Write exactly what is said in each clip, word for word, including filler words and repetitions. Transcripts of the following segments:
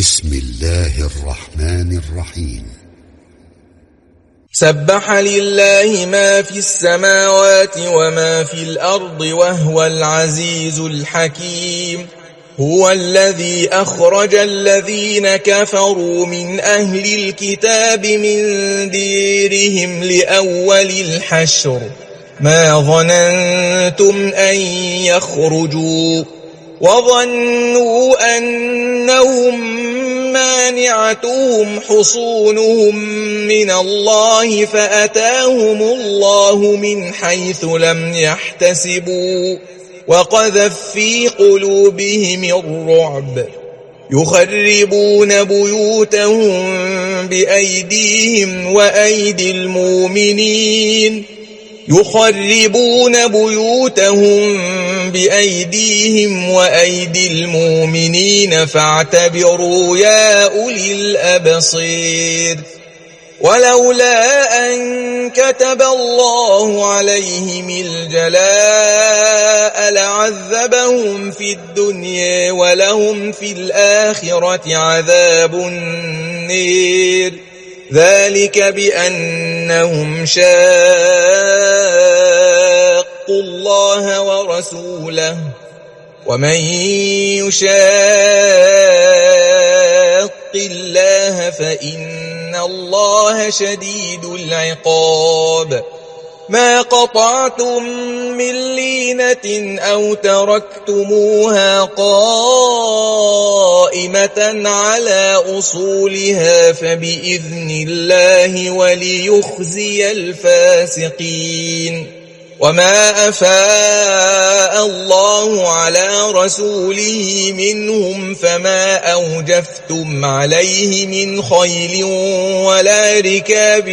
بسم الله الرحمن الرحيم. سبح لله ما في السماوات وما في الأرض وهو العزيز الحكيم. هو الذي أخرج الذين كفروا من أهل الكتاب من ديرهم لأول الحشر ما ظننتم أن يخرجوا وظنوا أنهم مانعتهم حصونهم من الله فأتاهم الله من حيث لم يحتسبوا وقذف في قلوبهم الرعب يخربون بيوتهم بأيديهم وأيدي المؤمنين يخربون بيوتهم بأيديهم وأيدي المؤمنين فاعتبروا يا أولي الأبصير. ولولا أن كتب الله عليهم الجلاء لعذبهم في الدنيا ولهم في الآخرة عذاب النير ذلك بأنهم شاقوا الله ورسوله ومن يشاق الله فإن الله شديد العقاب. ما قطعتم من لينة أو تركتموها قائمة على أصولها فبإذن الله وليخزي الفاسقين. وما أفاء الله على رسوله منهم فما أوجفتم عليه من خيل ولا ركاب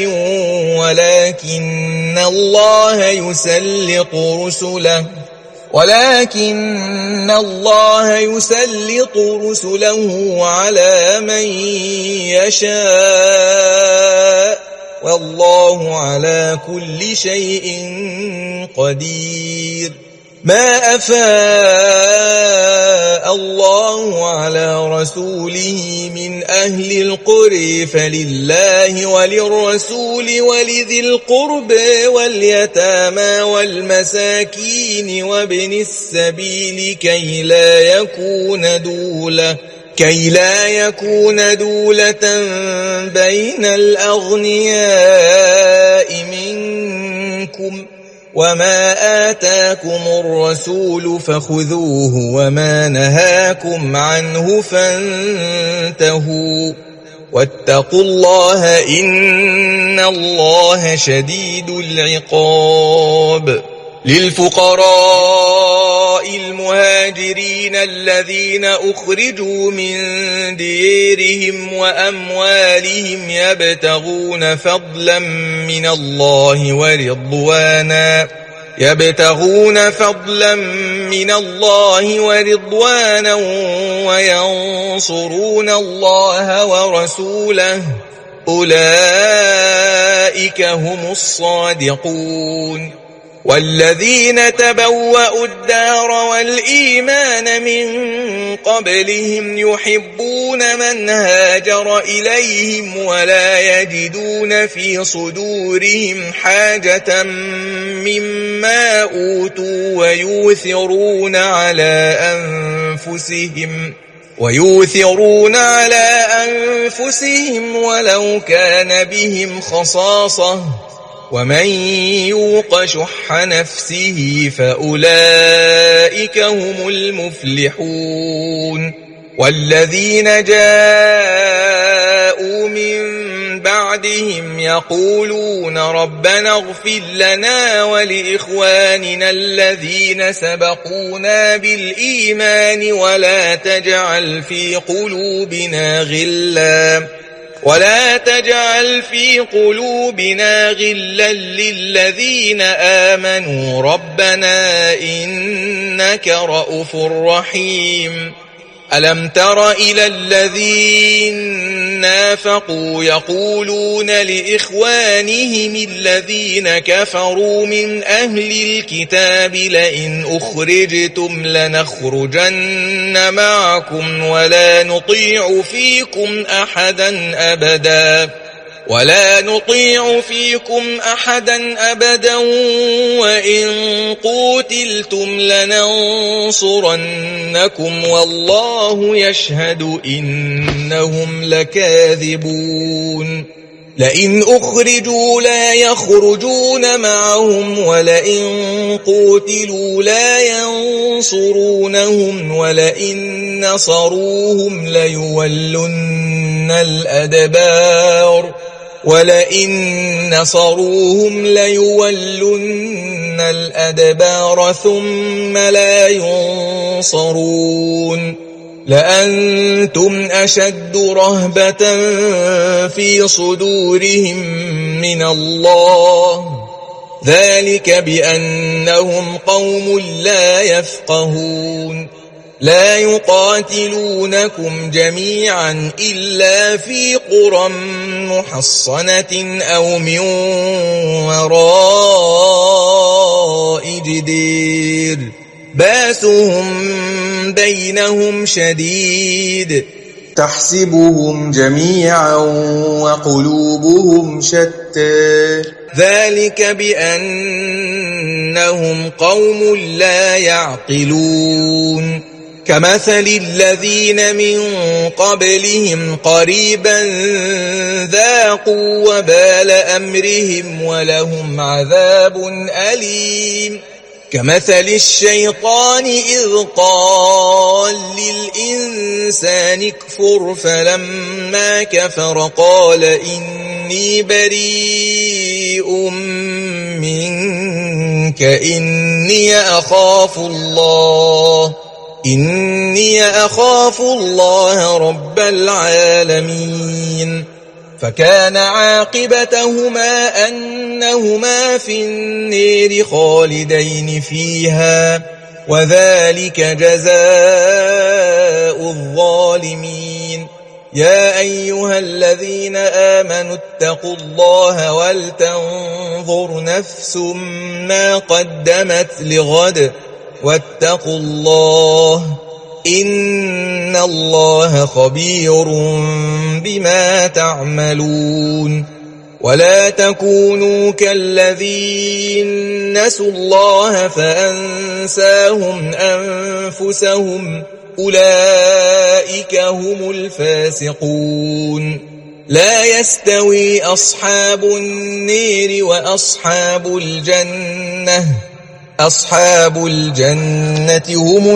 ولكن الله يسلط رسله ولكن الله يسلط رسله على من يشاء والله على كل شيء قدير. ما أفاء الله على رسوله من أهل القرى فلله وللرسول ولذي القرب واليتامى والمساكين وابن السبيل كي لا يكون دولة كي لا يكون دولة بين الأغنياء منكم وما آتاكم الرسول فخذوه وما نهاكم عنه فانتهوا واتقوا الله إن الله شديد العقاب. للفقراء المهاجرين الذين أخرجوا من ديرهم وأموالهم يبتغون فضلا من الله ورضوانا يبتغون فضلا من الله ورضوانا وينصرون الله ورسوله أولئك هم الصادقون. والذين تبوأوا الدار والإيمان من قبلهم يحبون من هاجر إليهم ولا يجدون في صدورهم حاجة مما أوتوا ويؤثرون على أنفسهم ويؤثرون على أنفسهم ولو كان بهم خصاصة ومن يوق شح نفسه فأولئك هم المفلحون. والذين جاءوا من بعدهم يقولون ربنا اغفر لنا ولإخواننا الذين سبقونا بالإيمان ولا تجعل في قلوبنا غلا ولا تجعل في قلوبنا غلا للذين آمنوا ربنا إنك رؤوف رحيم. ألم تر إلى الذين نافقوا يقولون لإخوانهم الذين كفروا من أهل الكتاب لئن أخرجتم لنخرجن معكم ولا نطيع فيكم أحدا أبدا ولا نطيع فيكم أحدا أبدا وإن قوتلتم لننصرنكم والله يشهد إنهم لكاذبون لئن أخرجوا لا يخرجون معهم ولئن قوتلوا لا ينصرونهم ولئن نصروهم ليولن الأدبار ولئن نصروهم ليولن الأدبار ثم لا ينصرون لأنتم أشد رهبة في صدورهم من الله ذلك بأنهم قوم لا يفقهون لا يقاتلونكم جميعا إلا في قرى محصنة أو من وراء جدير باسهم بينهم شديد تحسبهم جميعا وقلوبهم شتى ذلك بأنهم قوم لا يعقلون كمثل الذين من قبلهم قريبا ذاقوا وبال أمرهم ولهم عذاب أليم كمثل الشيطان إذ قال للإنسان اكفر فلما كفر قال إني بريء منك إني أخاف الله إني أخاف الله رب العالمين فكان عاقبتهما أنهما في النير خالدين فيها وذلك جزاء الظالمين يا أيها الذين آمنوا اتقوا الله ولتنظر نفس ما قدمت لغد واتقوا الله إن الله خبير بما تعملون ولا تكونوا كالذين نسوا الله فأنساهم أنفسهم أولئك هم الفاسقون لا يستوي أصحاب النير وأصحاب الجنة أصحاب الجنة هم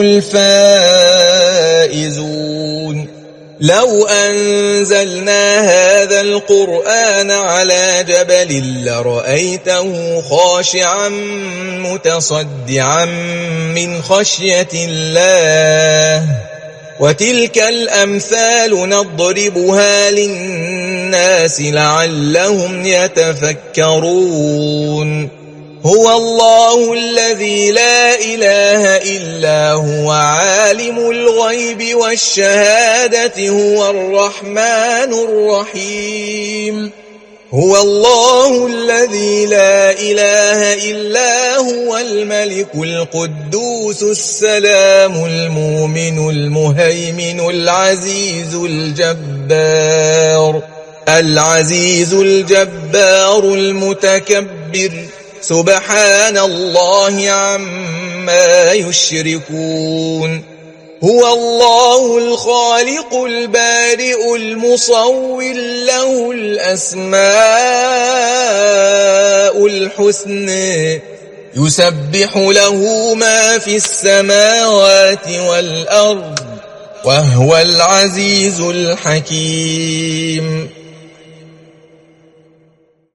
الفائزون لو أنزلنا هذا القرآن على جبل لرأيته خاشعا متصدعا من خشية الله وتلك الأمثال نضربها للناس لعلهم يتفكرون هو الله الذي لا إله إلا هو عالم الغيب والشهادة هو الرحمن الرحيم هو الله الذي لا إله إلا هو الملك القدوس السلام المؤمن المهيمن العزيز الجبار العزيز الجبار المتكبر سبحان الله عما يشركون هو الله الخالق البارئ المصور له الأسماء الحسنى يسبح له ما في السماوات والأرض وهو العزيز الحكيم